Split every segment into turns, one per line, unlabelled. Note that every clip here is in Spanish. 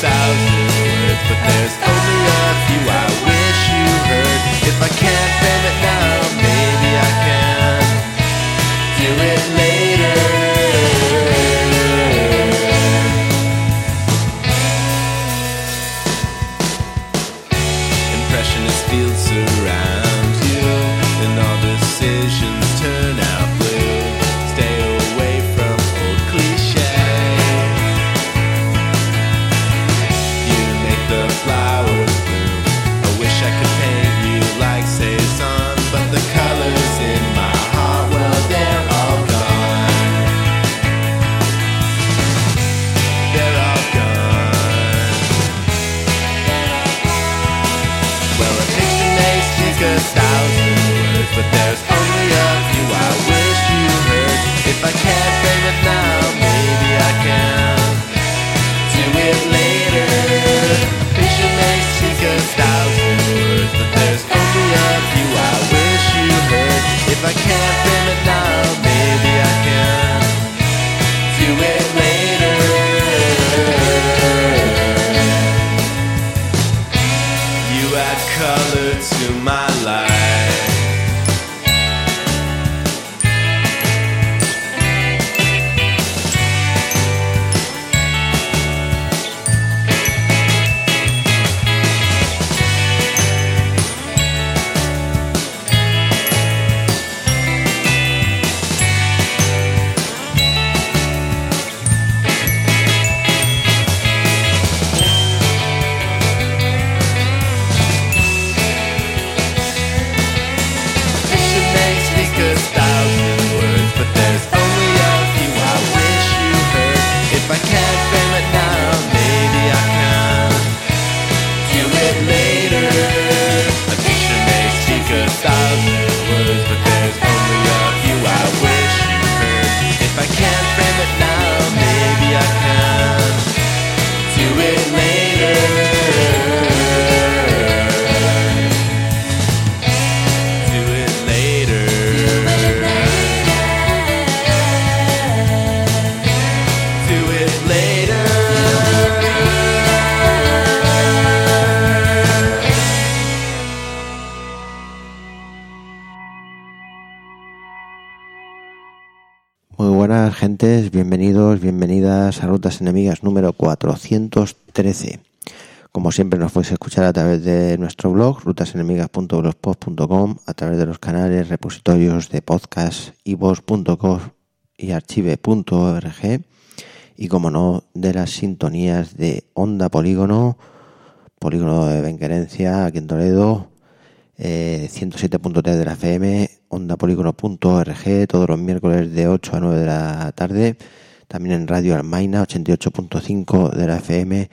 thousand words, but there's only a few I wish you heard. If I can't frame it now, maybe I can do it later. Impressionist fields surround you, and all decisions turn out blue. Stay away from old cliches. You make the flowers bloom. I wish I could paint you like Cezanne, but the colors in my heart, well, they're all gone. They're all gone. Well, a picture may speak 1,000 words, but there's only a few I wish you heard. If I can't frame it now, maybe I can do it later. A picture may speak 1,000 words, but there's only a few I wish you heard. If I can't frame it now, maybe I can do it later. You add color to my life. Picture may speak 1,000 words, but there's only a few I wish you heard. If I can't frame it now, maybe I can do it later. A picture may speak 1,000 words, but there's only a few I wish you heard. If I can't frame it now, maybe I can do it later. Do it later. Do it later.
Muy buenas gentes, bienvenidos, bienvenidas a Rutas Enemigas número 413. Como siempre nos podéis escuchar a través de nuestro blog rutasenemigas.blogspot.com, a través de los canales repositorios de podcast iVoox.com y archive.org, y como no, de las sintonías de Onda Polígono de Benquerencia aquí en Toledo, 107.3 de la FM, ondapolígono.org, todos los miércoles de 8 a 9 de la tarde. También en Radio Almaina, 88.5 de la FM,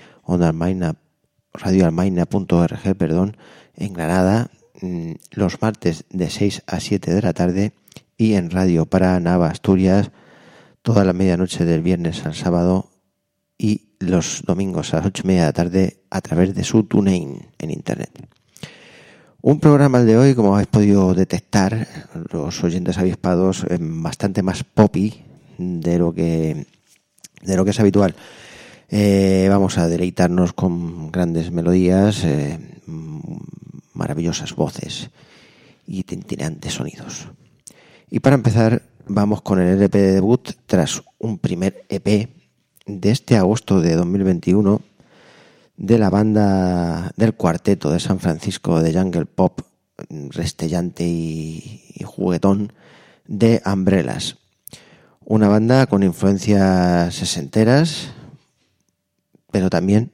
radioalmaina.org, en Granada, los martes de 6 a 7 de la tarde, y en Radio Paraná, Asturias, toda la medianoche del viernes al sábado, y los domingos a las 8:30 de la tarde a través de su TuneIn en internet. Un programa el de hoy, como habéis podido detectar, los oyentes avispados, bastante más poppy de lo que es habitual. Vamos a deleitarnos con grandes melodías, maravillosas voces y tintineantes sonidos. Y para empezar, vamos con el LP de debut tras un primer EP de este agosto de 2021 de la banda del cuarteto de San Francisco de jungle pop restellante y juguetón de Umbrellas. Una banda con influencias sesenteras, pero también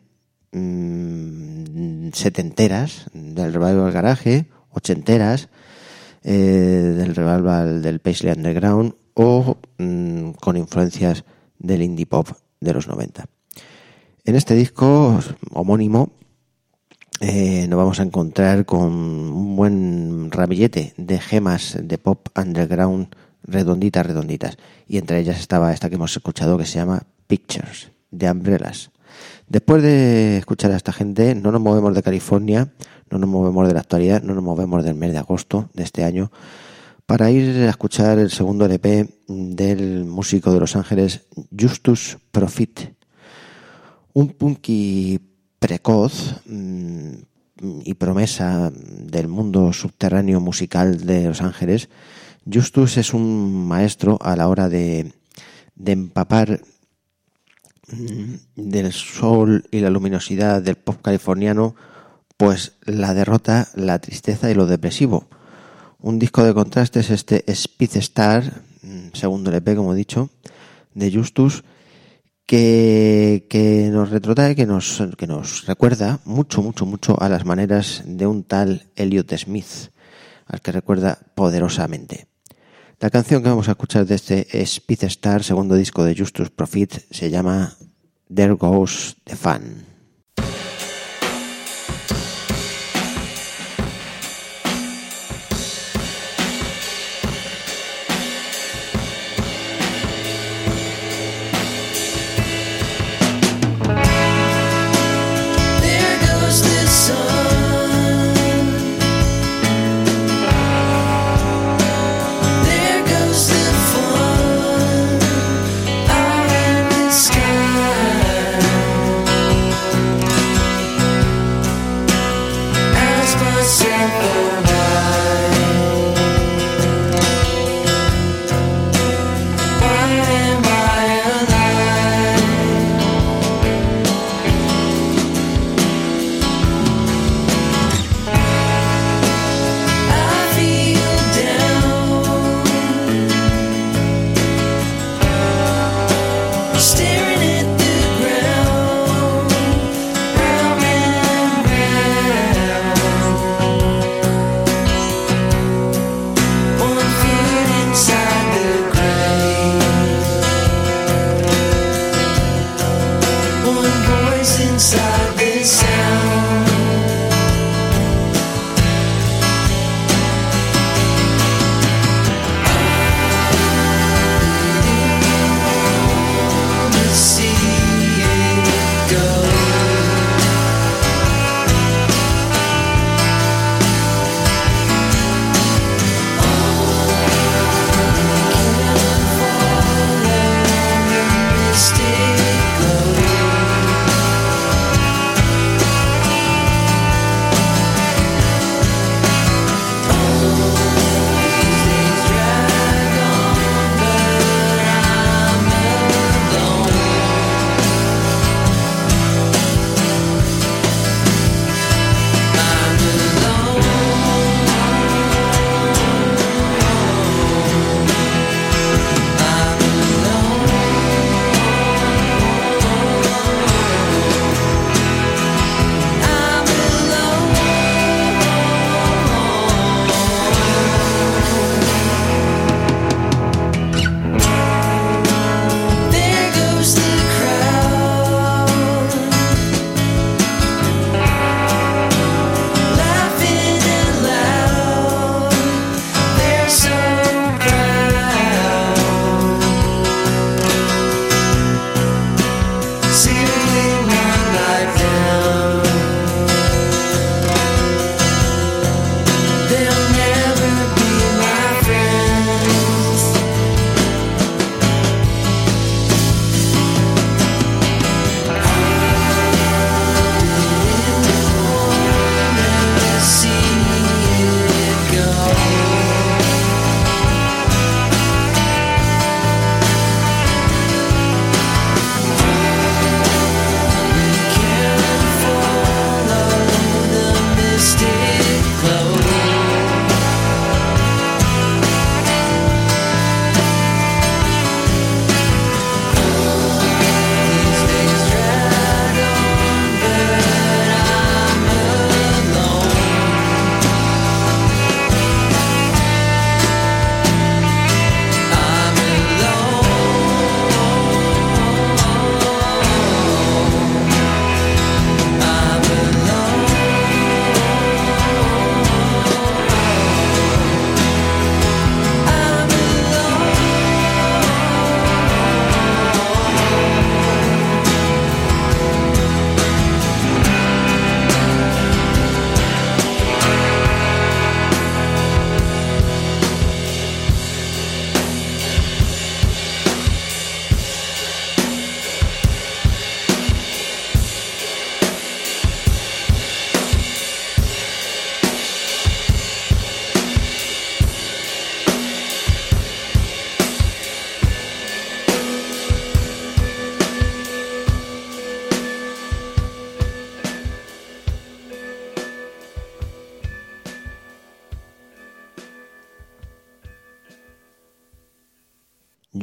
setenteras del revival garage, ochenteras del revival del Paisley Underground, o con influencias del indie pop de los 90. En este disco homónimo nos vamos a encontrar con un buen ramillete de gemas de pop underground redonditas, y entre ellas estaba esta que hemos escuchado, que se llama Pictures, de Umbrellas. Después de escuchar a esta gente, no nos movemos de California, no nos movemos de la actualidad, no nos movemos del mes de agosto de este año, para ir a escuchar el segundo LP del músico de Los Ángeles Justus Profit. Un punky precoz y promesa del mundo subterráneo musical de Los Ángeles, Justus es un maestro a la hora de empapar del soul y la luminosidad del pop californiano, pues la derrota, la tristeza y lo depresivo. Un disco de contrastes, este Speed Star, segundo LP, como he dicho, de Justus, que nos retrotrae, que nos recuerda mucho a las maneras de un tal Elliott Smith, al que recuerda poderosamente. La canción que vamos a escuchar de este Speed Star, segundo disco de Justus Profit, se llama There Goes the Fun.
Sky.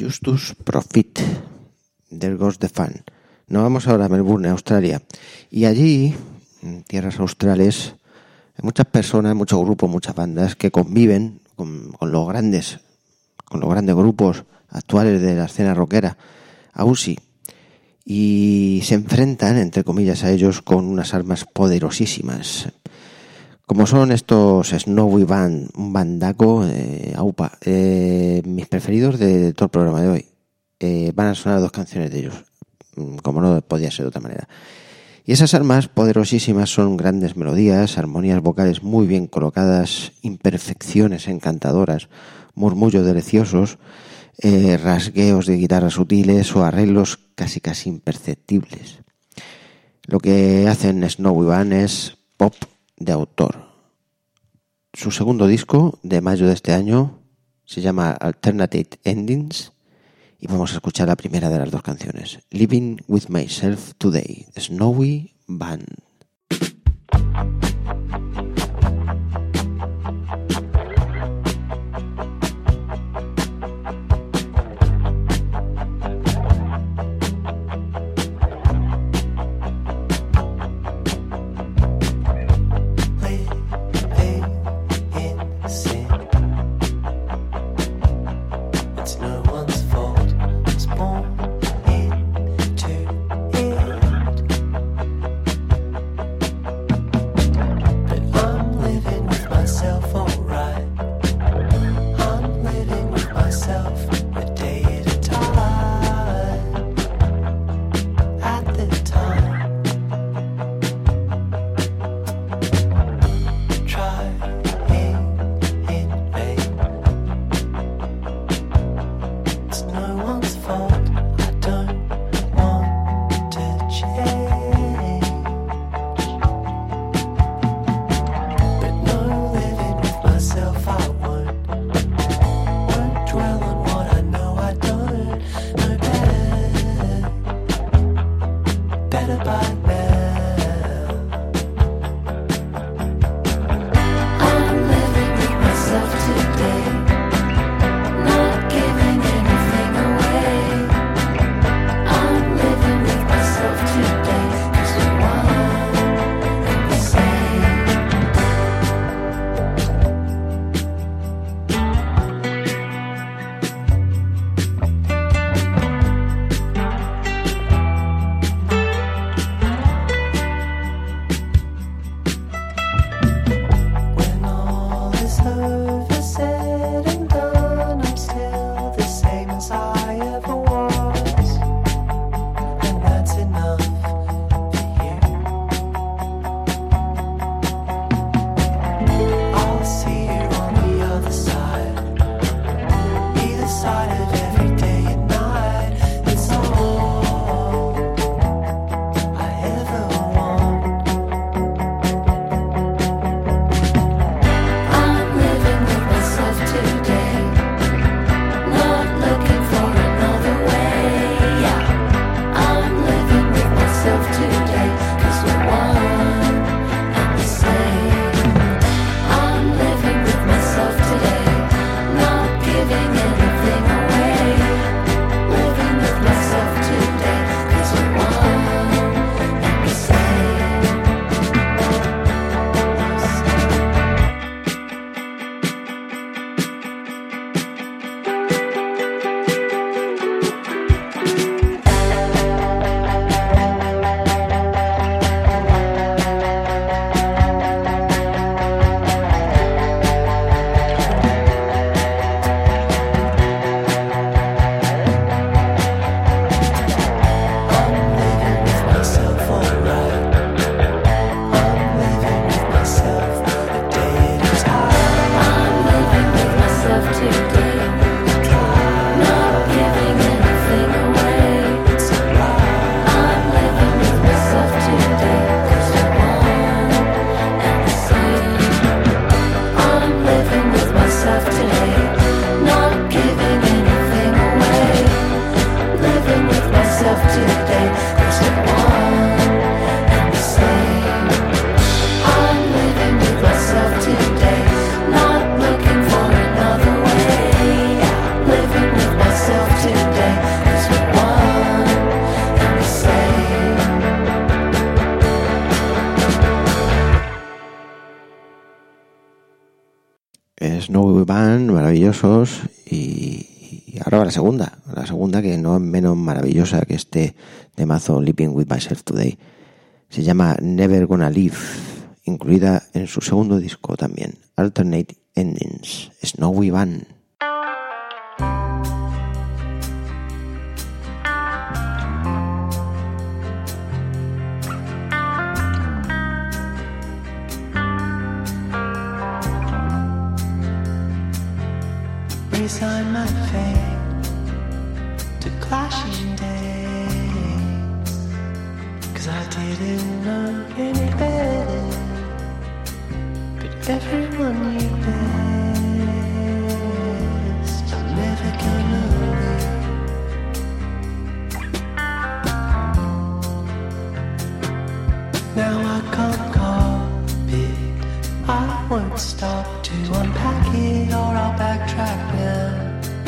Justus Profit, There Goes the Fun. Nos vamos ahora a Melbourne, Australia. Y allí, en tierras australes, hay muchas personas, muchos grupos, muchas bandas que conviven con los grandes grupos actuales de la escena rockera, Aussie, y se enfrentan, entre comillas, a ellos con unas armas poderosísimas, como son estos Snowy Band, un bandaco, aupa, mis preferidos de todo el programa de hoy. Van a sonar 2 canciones de ellos, como no podía ser de otra manera. Y esas armas poderosísimas son grandes melodías, armonías vocales muy bien colocadas, imperfecciones encantadoras, murmullos deliciosos, rasgueos de guitarras sutiles o arreglos casi imperceptibles. Lo que hacen Snowy Band es pop de autor. Su segundo disco, de mayo de este año, se llama Alternate Endings, y vamos a escuchar la primera de las 2 canciones, Living With Myself Today, Snowy Band. Snowy Band, maravillosos, y ahora va la segunda que no es menos maravillosa que este temazo Living With Myself Today. Se llama Never Gonna Live, incluida en su segundo disco también, Alternate Endings, Snowy Band.
Resign my fate to clashing days, 'cause I didn't know any better, but everyone knew best. I'm never gonna leave. Now I can't copy, I won't stop to unpack it, or I'll backtrack now.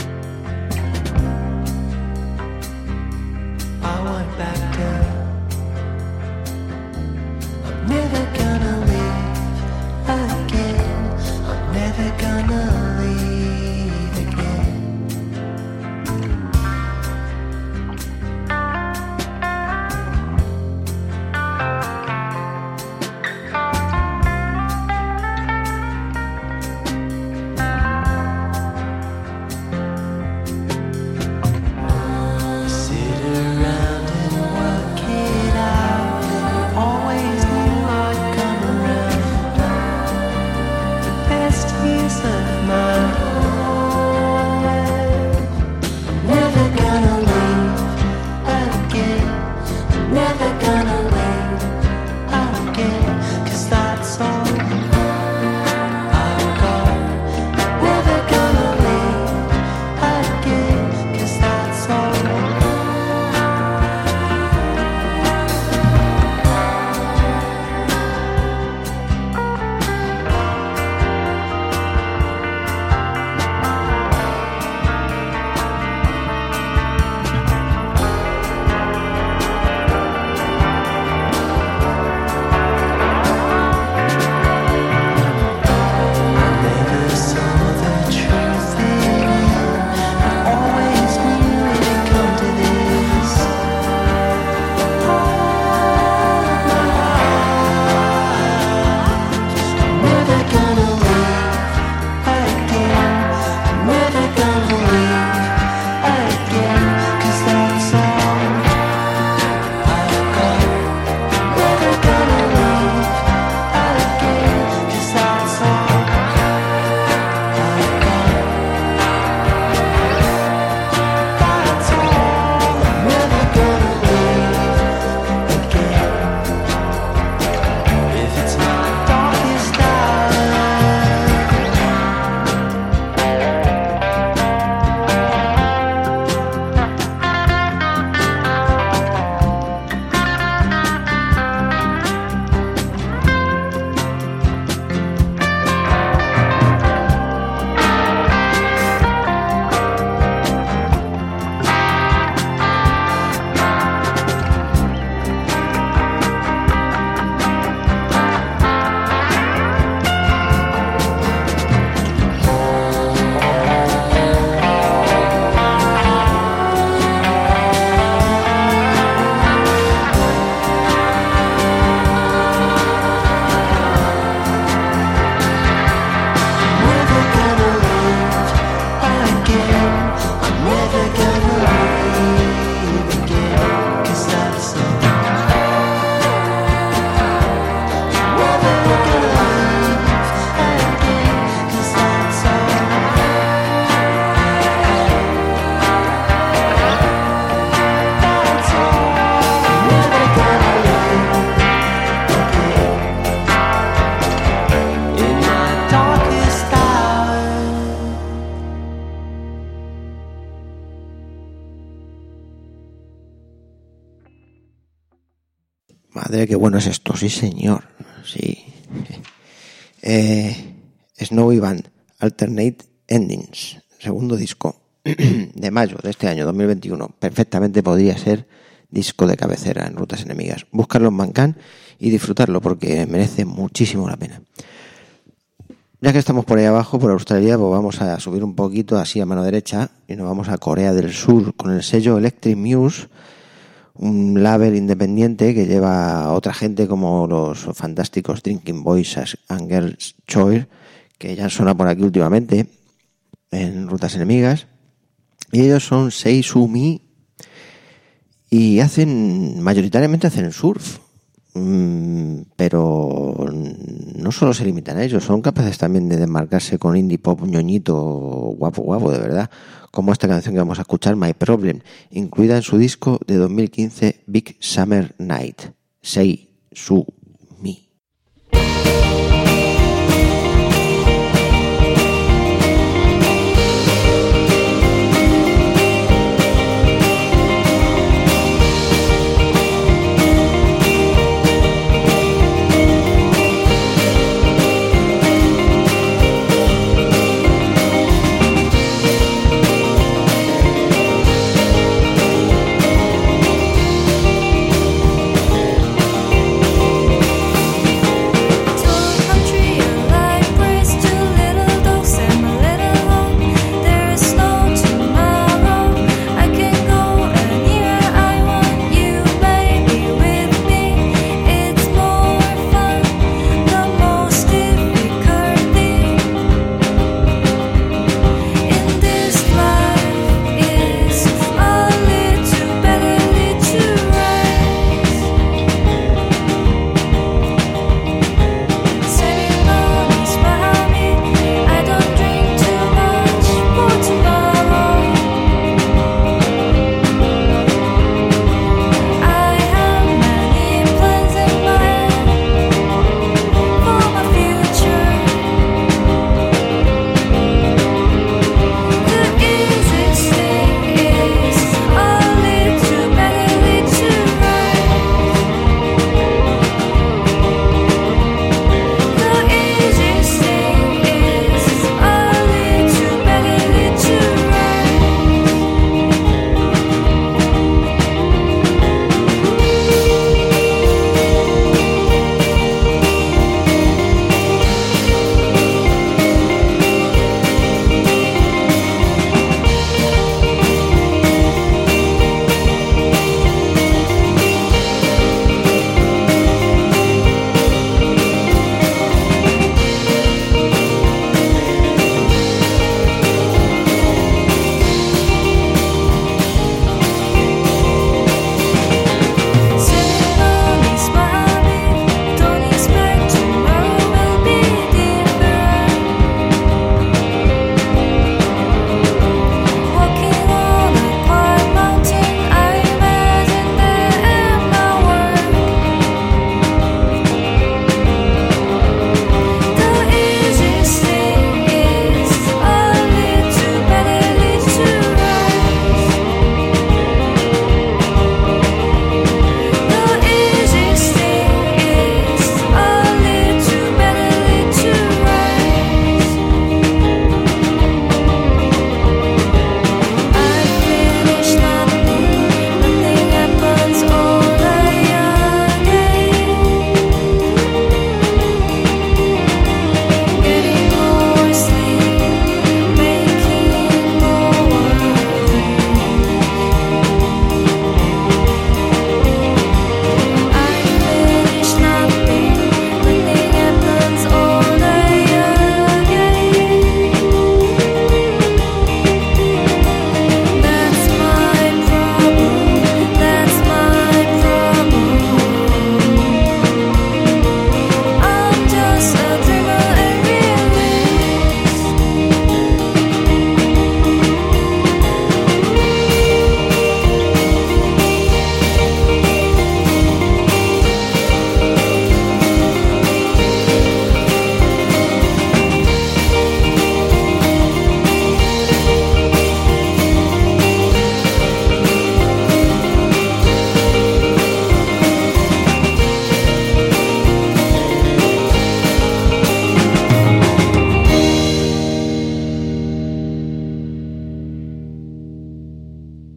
I won't back down. I'm never gonna leave again. I'm never gonna leave again.
Madre, qué bueno es esto, sí señor, sí. Snowy Band, Alternate Endings, segundo disco de mayo de este año 2021. Perfectamente podría ser disco de cabecera en Rutas Enemigas. Buscarlo en Bandcamp y disfrutarlo porque merece muchísimo la pena. Ya que estamos por ahí abajo, por Australia, pues vamos a subir un poquito así a mano derecha y nos vamos a Corea del Sur con el sello Electric Muse, un label independiente que lleva a otra gente como los fantásticos Drinking Boys and Girls Choir, que ya suena por aquí últimamente en Rutas Enemigas. Y ellos son Seisumi y mayoritariamente hacen surf. Pero no solo se limitan a ellos, son capaces también de desmarcarse con indie pop ñoñito guapo de verdad, como esta canción que vamos a escuchar, My Problem, incluida en su disco de 2015 Big Summer Night. Seisumi.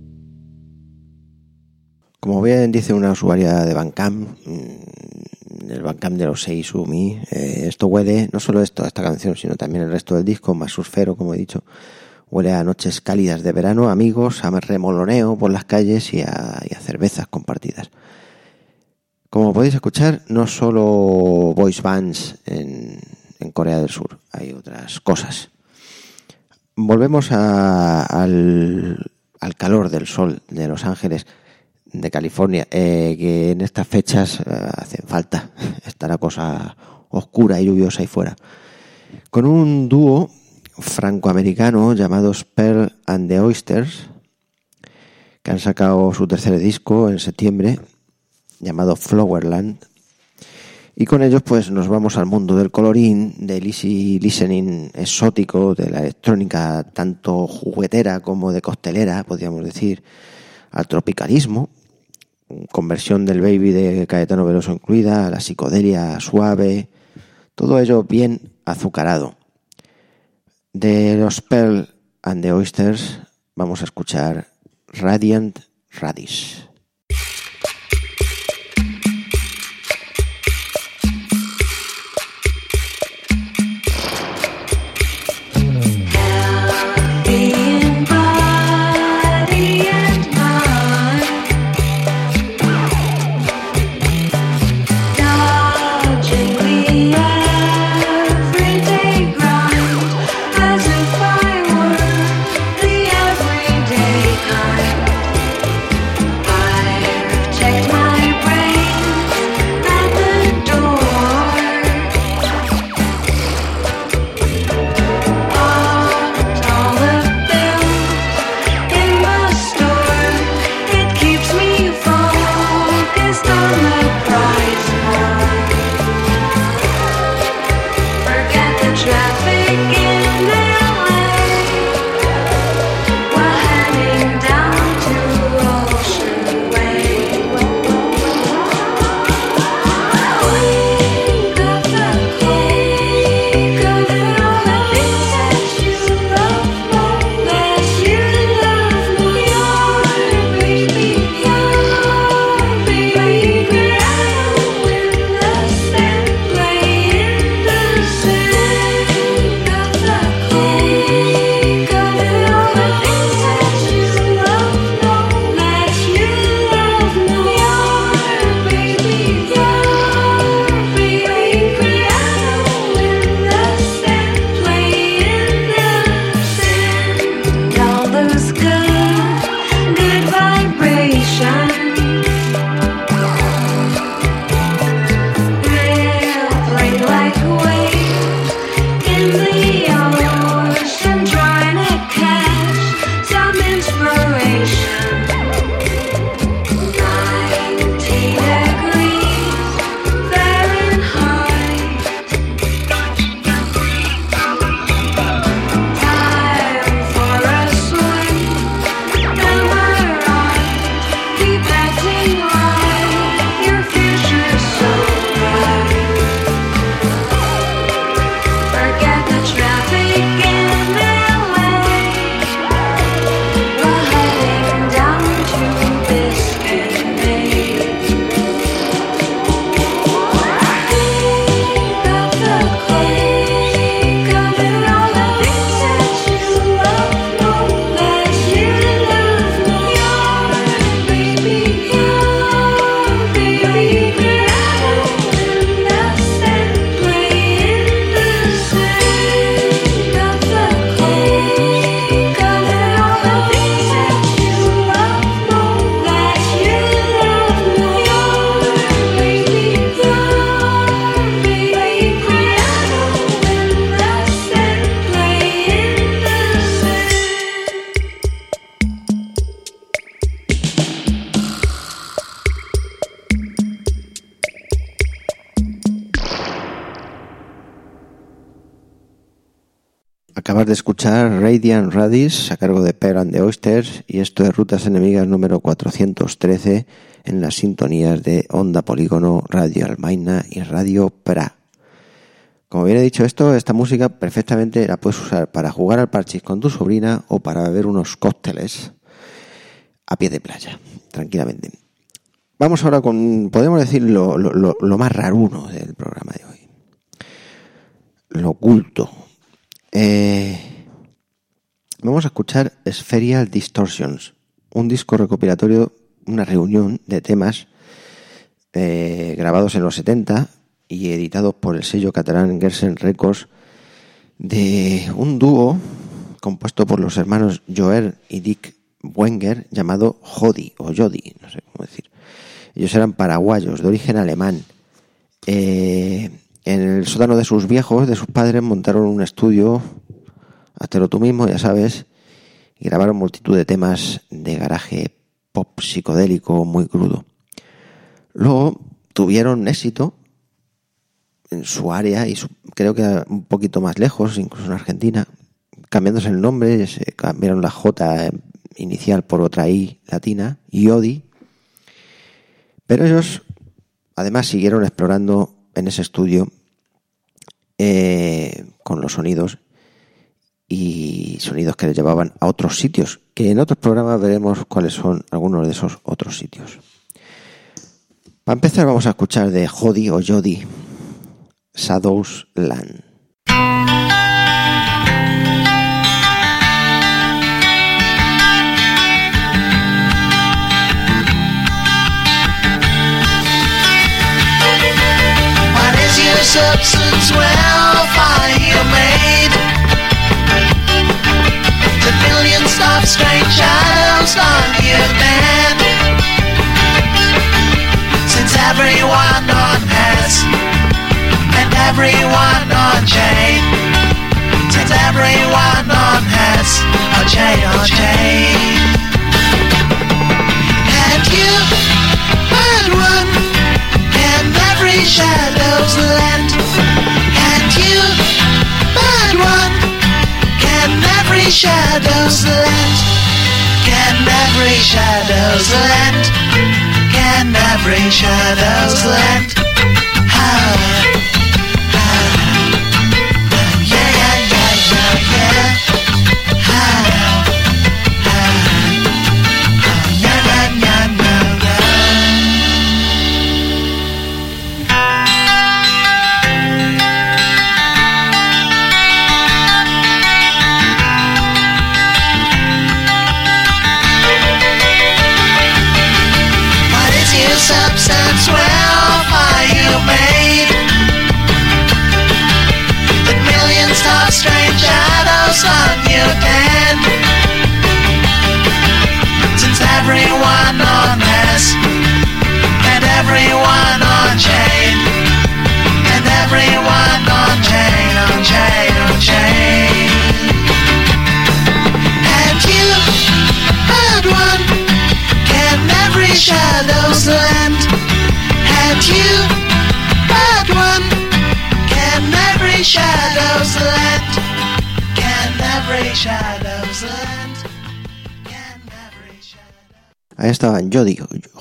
Como bien dice una usuaria de Bandcamp, el Bandcamp de los Seizumi. Esto huele, no solo esta canción, sino también el resto del disco, más surfero, como he dicho. Huele a noches cálidas de verano, amigos, a remoloneo por las calles y a cervezas compartidas. Como podéis escuchar, no solo voice bands en Corea del Sur, hay otras cosas. Volvemos al calor del sol de Los Ángeles, de California, que en estas fechas hacen falta. Está la cosa oscura y lluviosa ahí fuera. Con un dúo francoamericano llamados Pearl and the Oysters, que han sacado su tercer disco en septiembre, llamado Flowerland, y con ellos pues nos vamos al mundo del colorín, del easy listening exótico, de la electrónica tanto juguetera como de costelera, podríamos decir, al tropicalismo, con versión del Baby de Caetano Veloso incluida, a la psicodelia suave, todo ello bien azucarado. De los Pearl and the Oysters vamos a escuchar Radiant Radish. Acabas de escuchar Radiant Radish a cargo de Pearl and the Oysters, y esto es Rutas Enemigas número 413 en las sintonías de Onda Polígono, Radio Almaina y Radio Pra. Como bien he dicho, esta música perfectamente la puedes usar para jugar al parchís con tu sobrina o para beber unos cócteles a pie de playa, tranquilamente. Vamos ahora con, podemos decir, lo más raruno del programa de hoy. Lo oculto. Vamos a escuchar Spherical Distortions, un disco recopilatorio, una reunión de temas grabados en los 70 y editados por el sello catalán Gersen Records, de un dúo compuesto por los hermanos Joel y Dick Wenger, llamado Jody o Jody, no sé cómo decir. Ellos eran paraguayos de origen alemán. En el sótano de sus viejos, de sus padres, montaron un estudio, háztelo tú mismo, ya sabes, y grabaron multitud de temas de garaje pop psicodélico muy crudo. Luego tuvieron éxito en su área y creo que un poquito más lejos, incluso en Argentina, cambiándose el nombre, se cambiaron la J inicial por otra I latina, Jody. Pero ellos además siguieron explorando en ese estudio con los sonidos y sonidos que les llevaban a otros sitios, que en otros programas veremos cuáles son algunos de esos otros sitios. Para empezar vamos a escuchar de Jody o Jody, Shadow's Land.
What is your substance? Well, are you made? The millions of strange shadows on your man. Since everyone on has and everyone on chain. Since everyone on has on chain. And you had one, and every shadow's land. And you had one, can every shadow's land. Can every shadow's land. Can every shadow's land. Substance, well, are you made? The millions of strange shadows on your den. Since everyone on has and everyone on chain. And everyone on chain, on chain, on chain. And you had one, can every shadow's land. And you had one, can every shadow's land. Can every shadow's land. Can every shadow's.
Ahí estaban Jody.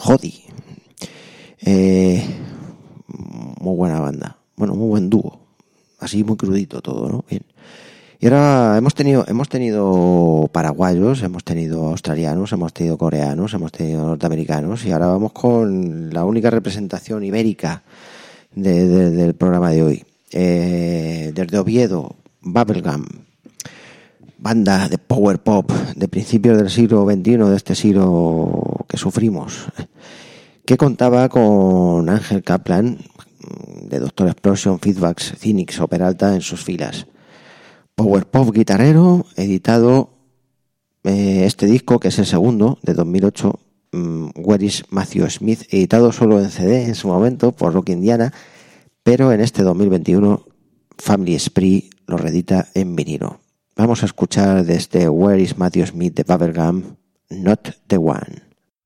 Muy buena banda. Bueno, muy buen dúo. Así muy crudito todo, ¿no? Bien. Y ahora hemos tenido paraguayos, hemos tenido australianos, hemos tenido coreanos, hemos tenido norteamericanos, y ahora vamos con la única representación ibérica del programa de hoy. Desde Oviedo, Bubblegum, banda de power pop de principios del siglo XXI, de este siglo que sufrimos, que contaba con Ángel Kaplan, de Doctor Explosion, Feedbacks, Cynics o Peralta en sus filas. Power pop guitarrero, editado este disco, que es el segundo, de 2008, Where is Matthew Smith, editado solo en CD en su momento por Rock Indiana, pero en este 2021 Family Spree lo reedita en vinilo. Vamos a escuchar de este Where is Matthew Smith de Bubblegum, Not the One.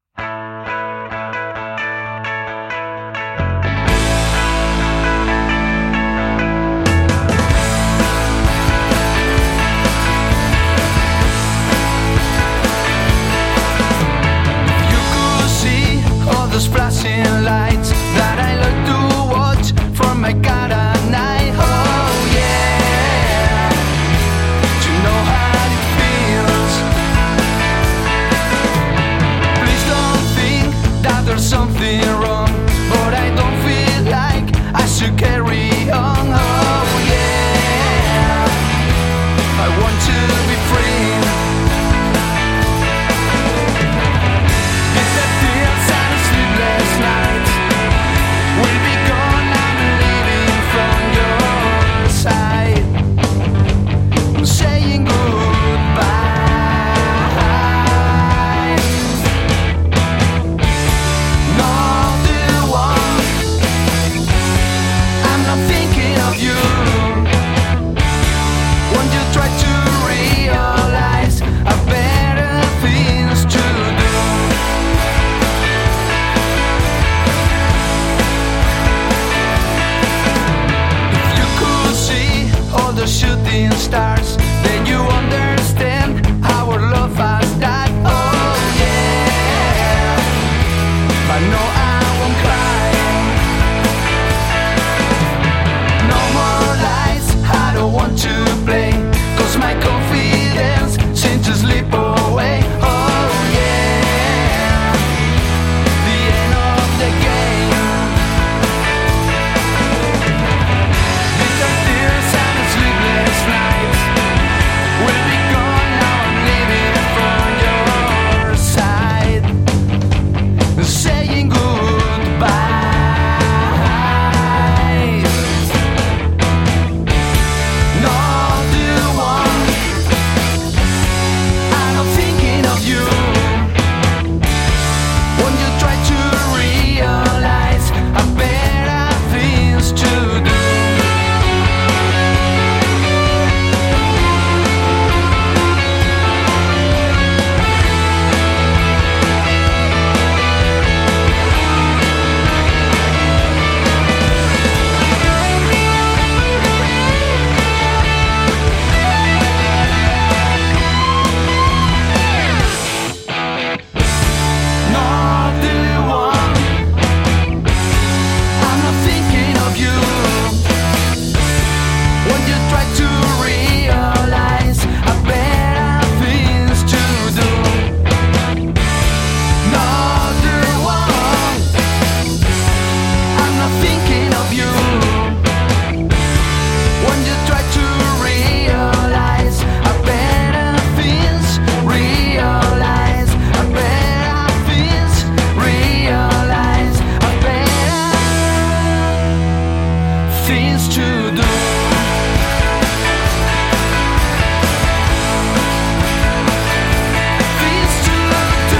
Those flashing lights that I love to watch from my car at night. Oh yeah, to know how it feels. something wrong, but I don't feel like I should carry on. Oh yeah, I want to be free. If the tears and sleepless nights will be gone, I'm leaving from your side, saying goodbye. Shooting stars, then you understand our love has died. Oh yeah, but no, I won't cry. No more lies, I don't want to play, 'cause my confidence seems to slip away. Oh yeah, the end of the game. Bitter tears and sleepless nights will be gone, now I'm leaving from your side, saying goodbye. Not the one, I'm thinking of you. When you try to realize I better things to do. Not the one, I'm not thinking of you. When you try to realize I better things to do. Not the one, I'm not thinking of you. When you try to realize I better things, realize I better things, realize I better things to do. Things to do.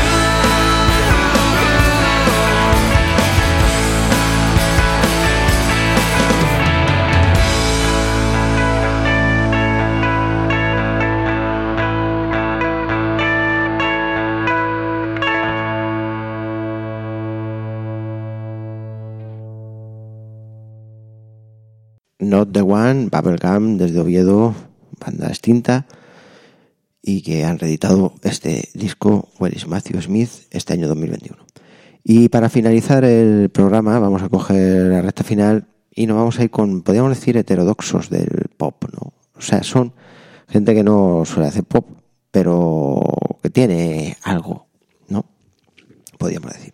Not the One, Bubblegum, desde Oviedo, banda extinta, y que han reeditado este disco Where is Matthew Smith este año 2021. Y para finalizar el programa vamos a coger la recta final y nos vamos a ir con, podríamos decir, heterodoxos del pop, ¿no? O sea, son gente que no suele hacer pop, pero que tiene algo, ¿no? Podríamos decir.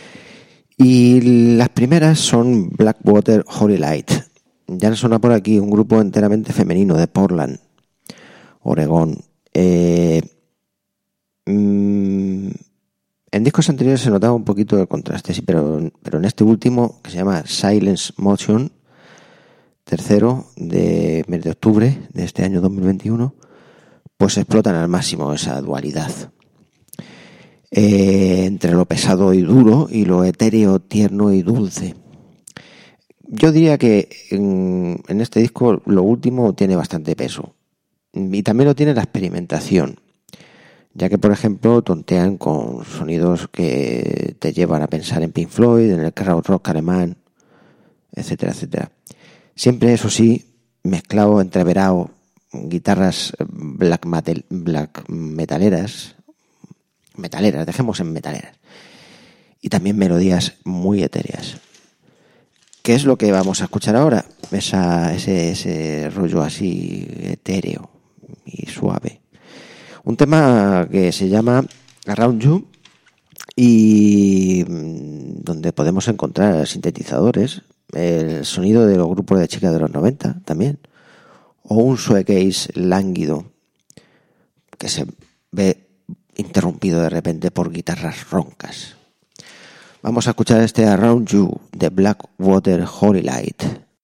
Y las primeras son Blackwater Holy Light. Ya nos suena por aquí un grupo enteramente femenino de Portland, Oregón. En discos anteriores se notaba un poquito el contraste, sí, pero en este último, que se llama Silence Motion, tercero de mes de octubre de este año 2021, pues explotan al máximo esa dualidad entre lo pesado y duro y lo etéreo, tierno y dulce. Yo diría que en este disco lo último tiene bastante peso, y también lo tiene la experimentación, ya que por ejemplo tontean con sonidos que te llevan a pensar en Pink Floyd, en el krautrock alemán, etcétera, etcétera. Siempre, eso sí, mezclado, entreverado, guitarras black metaleras, dejemos en metaleras, y también melodías muy etéreas. ¿Qué es lo que vamos a escuchar ahora? Ese rollo así etéreo y suave. Un tema que se llama Around You y donde podemos encontrar sintetizadores, el sonido de los grupos de chicas de los 90 también, o un shoegaze lánguido que se ve interrumpido de repente por guitarras roncas. Vamos a escuchar este Around You de Blackwater Holy Light.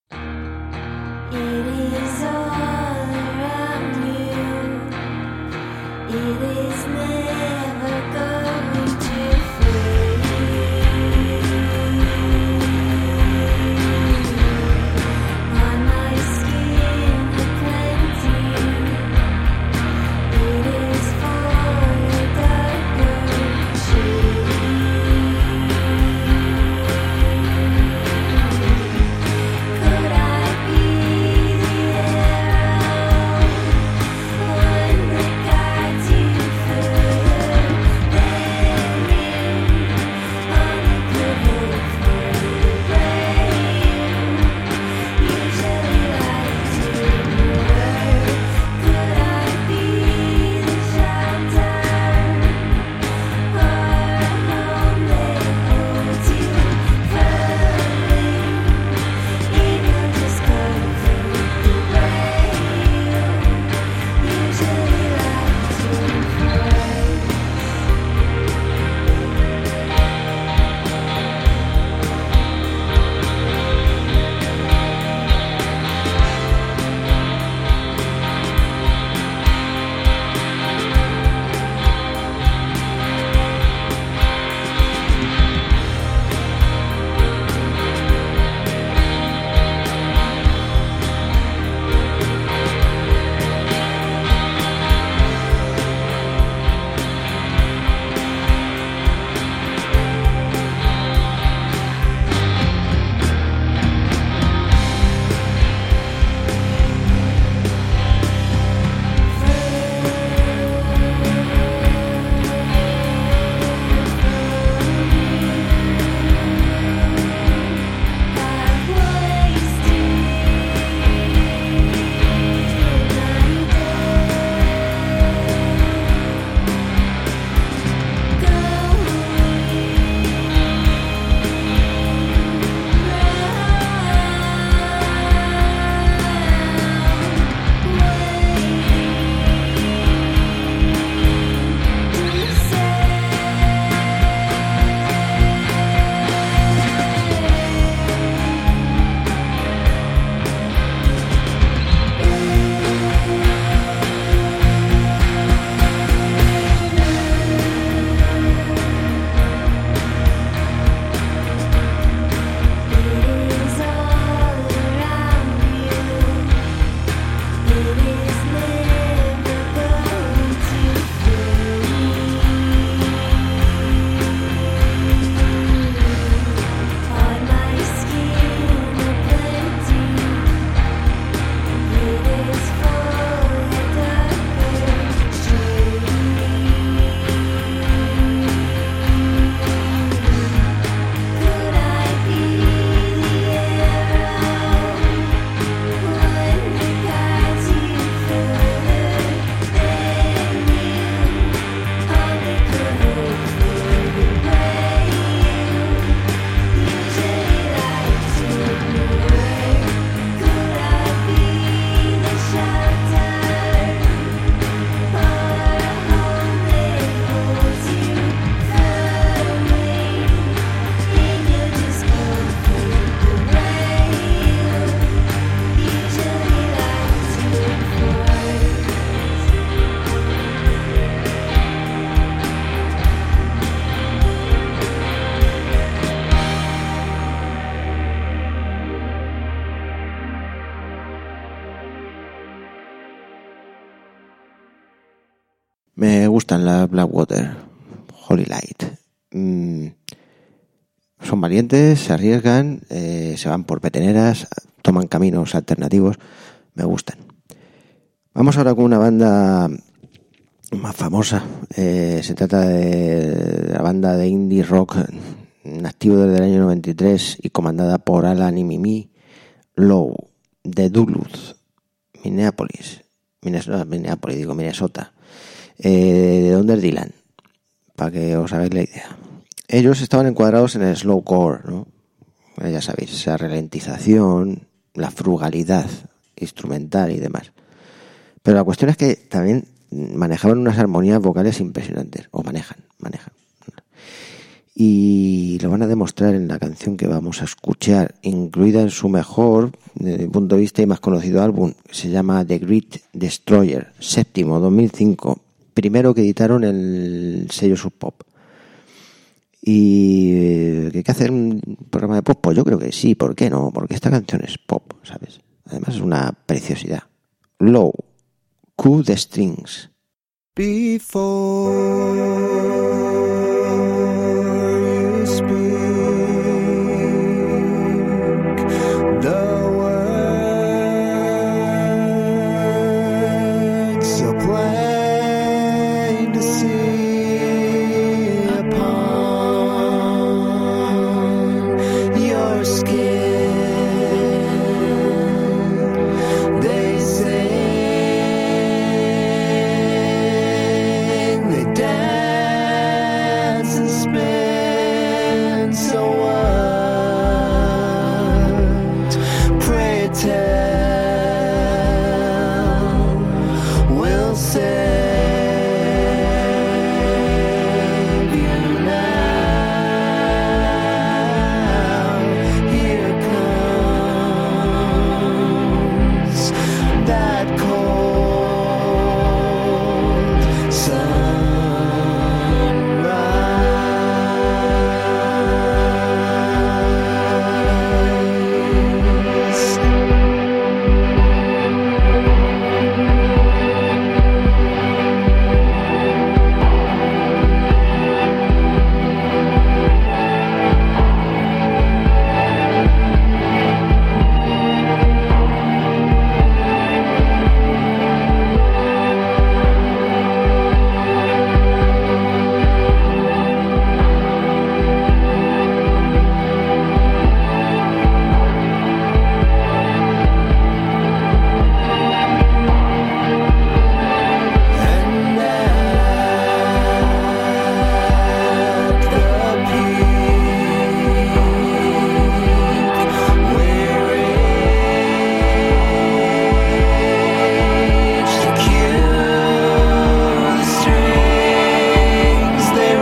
Me gustan las Blackwater Holy Light. Son valientes, se arriesgan, se van por peteneras, toman caminos alternativos. Me gustan. Vamos ahora con una banda más famosa. Se trata de la banda de indie rock activo desde el año 93 y comandada por Alan y Mimi Lowe de Duluth, Minnesota. ¿De dónde es Dylan? Para que os hagáis la idea. ellos estaban encuadrados en el slowcore, ¿no? Ya sabéis, esa ralentización, la frugalidad instrumental y demás. Pero la cuestión es que también manejaban unas armonías vocales impresionantes, o manejan. Y lo van a demostrar en la canción que vamos a escuchar, incluida en su mejor, desde mi punto de vista, y más conocido álbum, que se llama The Great Destroyer, 7º, 2005, primero que editaron el sello Sub Pop. ¿Y que hay que hacer un programa de pop? Pues yo creo que sí, ¿por qué no? Porque esta canción es pop, ¿sabes? Además es una preciosidad. Low, Q the Strings.
Before you speak the words so plain to see upon your skin, they sing, they dance and spin. So what? Pray tell, we'll save you now. Here comes that cold sunrise. And at the peak, we reach to cue the strings they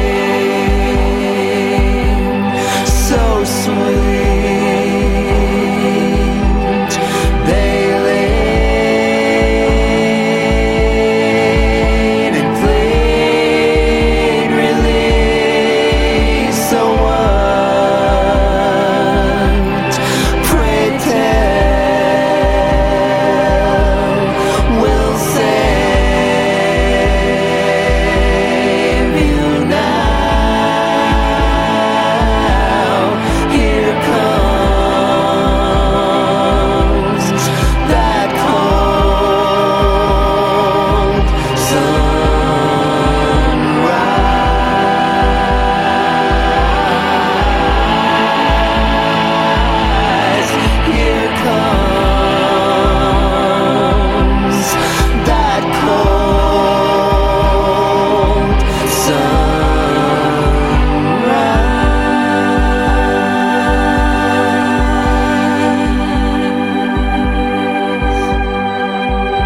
ring, so sweet. They laid and played release. So what? Pray tell, we'll save you now. Here comes that cold sunrise. Here comes that cold sunrise.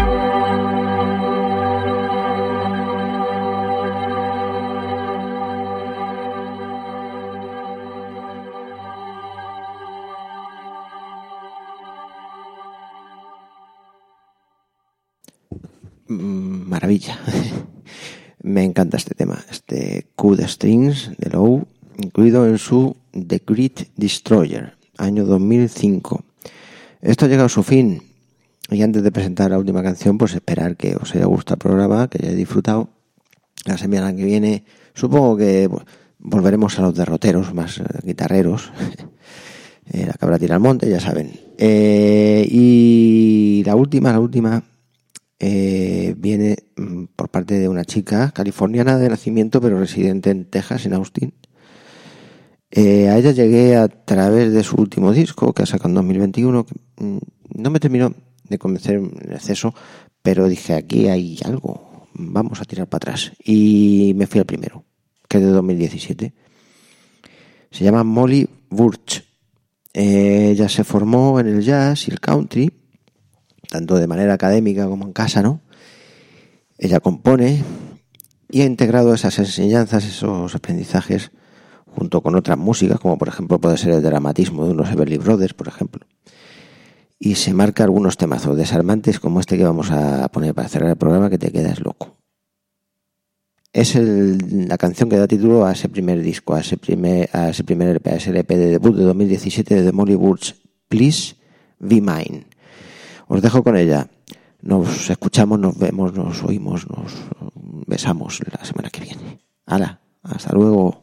Maravilla. Me encanta este tema, este Q the Strings de Low, incluido en su The Great Destroyer, año 2005. Esto ha llegado a su fin, y antes de presentar la última canción, pues esperar que os haya gustado el programa, que hayáis disfrutado. La semana que viene supongo que volveremos a los derroteros más guitarreros. La cabra tira al monte, ya saben. Y la última viene por parte de una chica californiana de nacimiento, pero residente en Texas, en Austin. A ella llegué a través de su último disco, que ha sacado en 2021, que no me terminó de convencer en exceso, pero dije, aquí hay algo, vamos a tirar para atrás. Y me fui al primero, que es de 2017. Se llama Molly Burch. Ella se formó en el jazz y el country, tanto de manera académica como en casa, ¿no? Ella compone y ha integrado esas enseñanzas, esos aprendizajes, junto con otras músicas, como por ejemplo puede ser el dramatismo de unos Everly Brothers, por ejemplo. Y se marca algunos temazos desarmantes como este que vamos a poner para cerrar el programa, que te quedas loco. Es la canción que da título a ese primer disco, a ese primer LP, a ese LP de debut de 2017 de The Molly Burch, Please Be Mine. Os dejo con ella. Nos escuchamos, nos vemos, nos oímos, nos besamos la semana que viene. ¡Hala! ¡Hasta luego!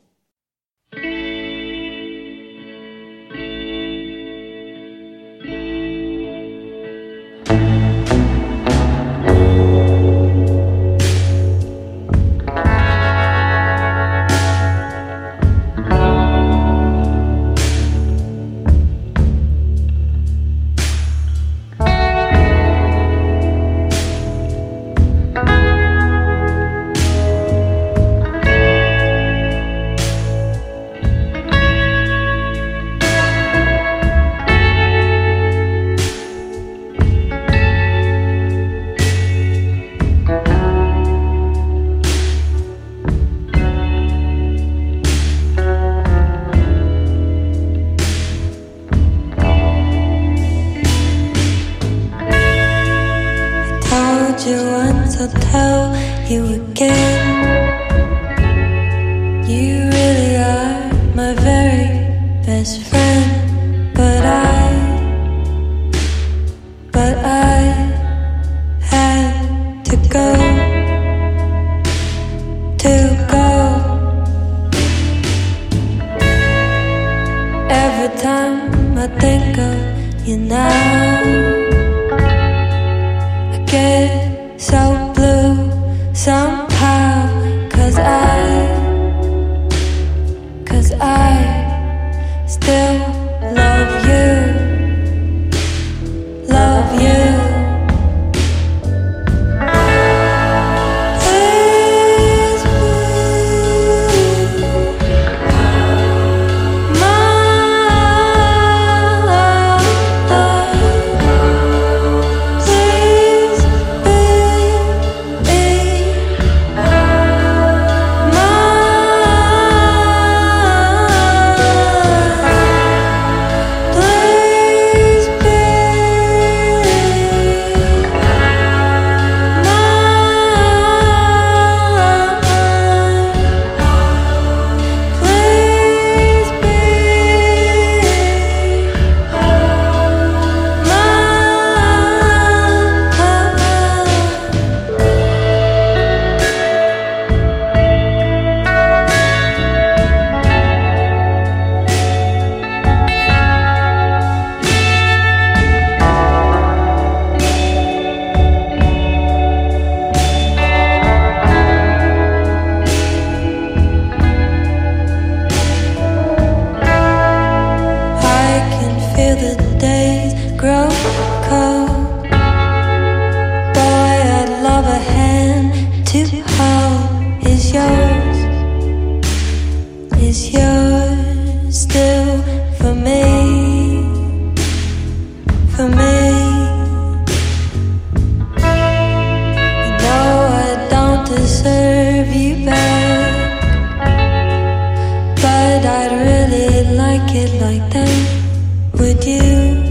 I'll tell you again. You really are my very best friend. But I had to go. Every time I think of you now, I get so blue somehow, 'cause I still love you, love you. But I'd really like it like that. Would you?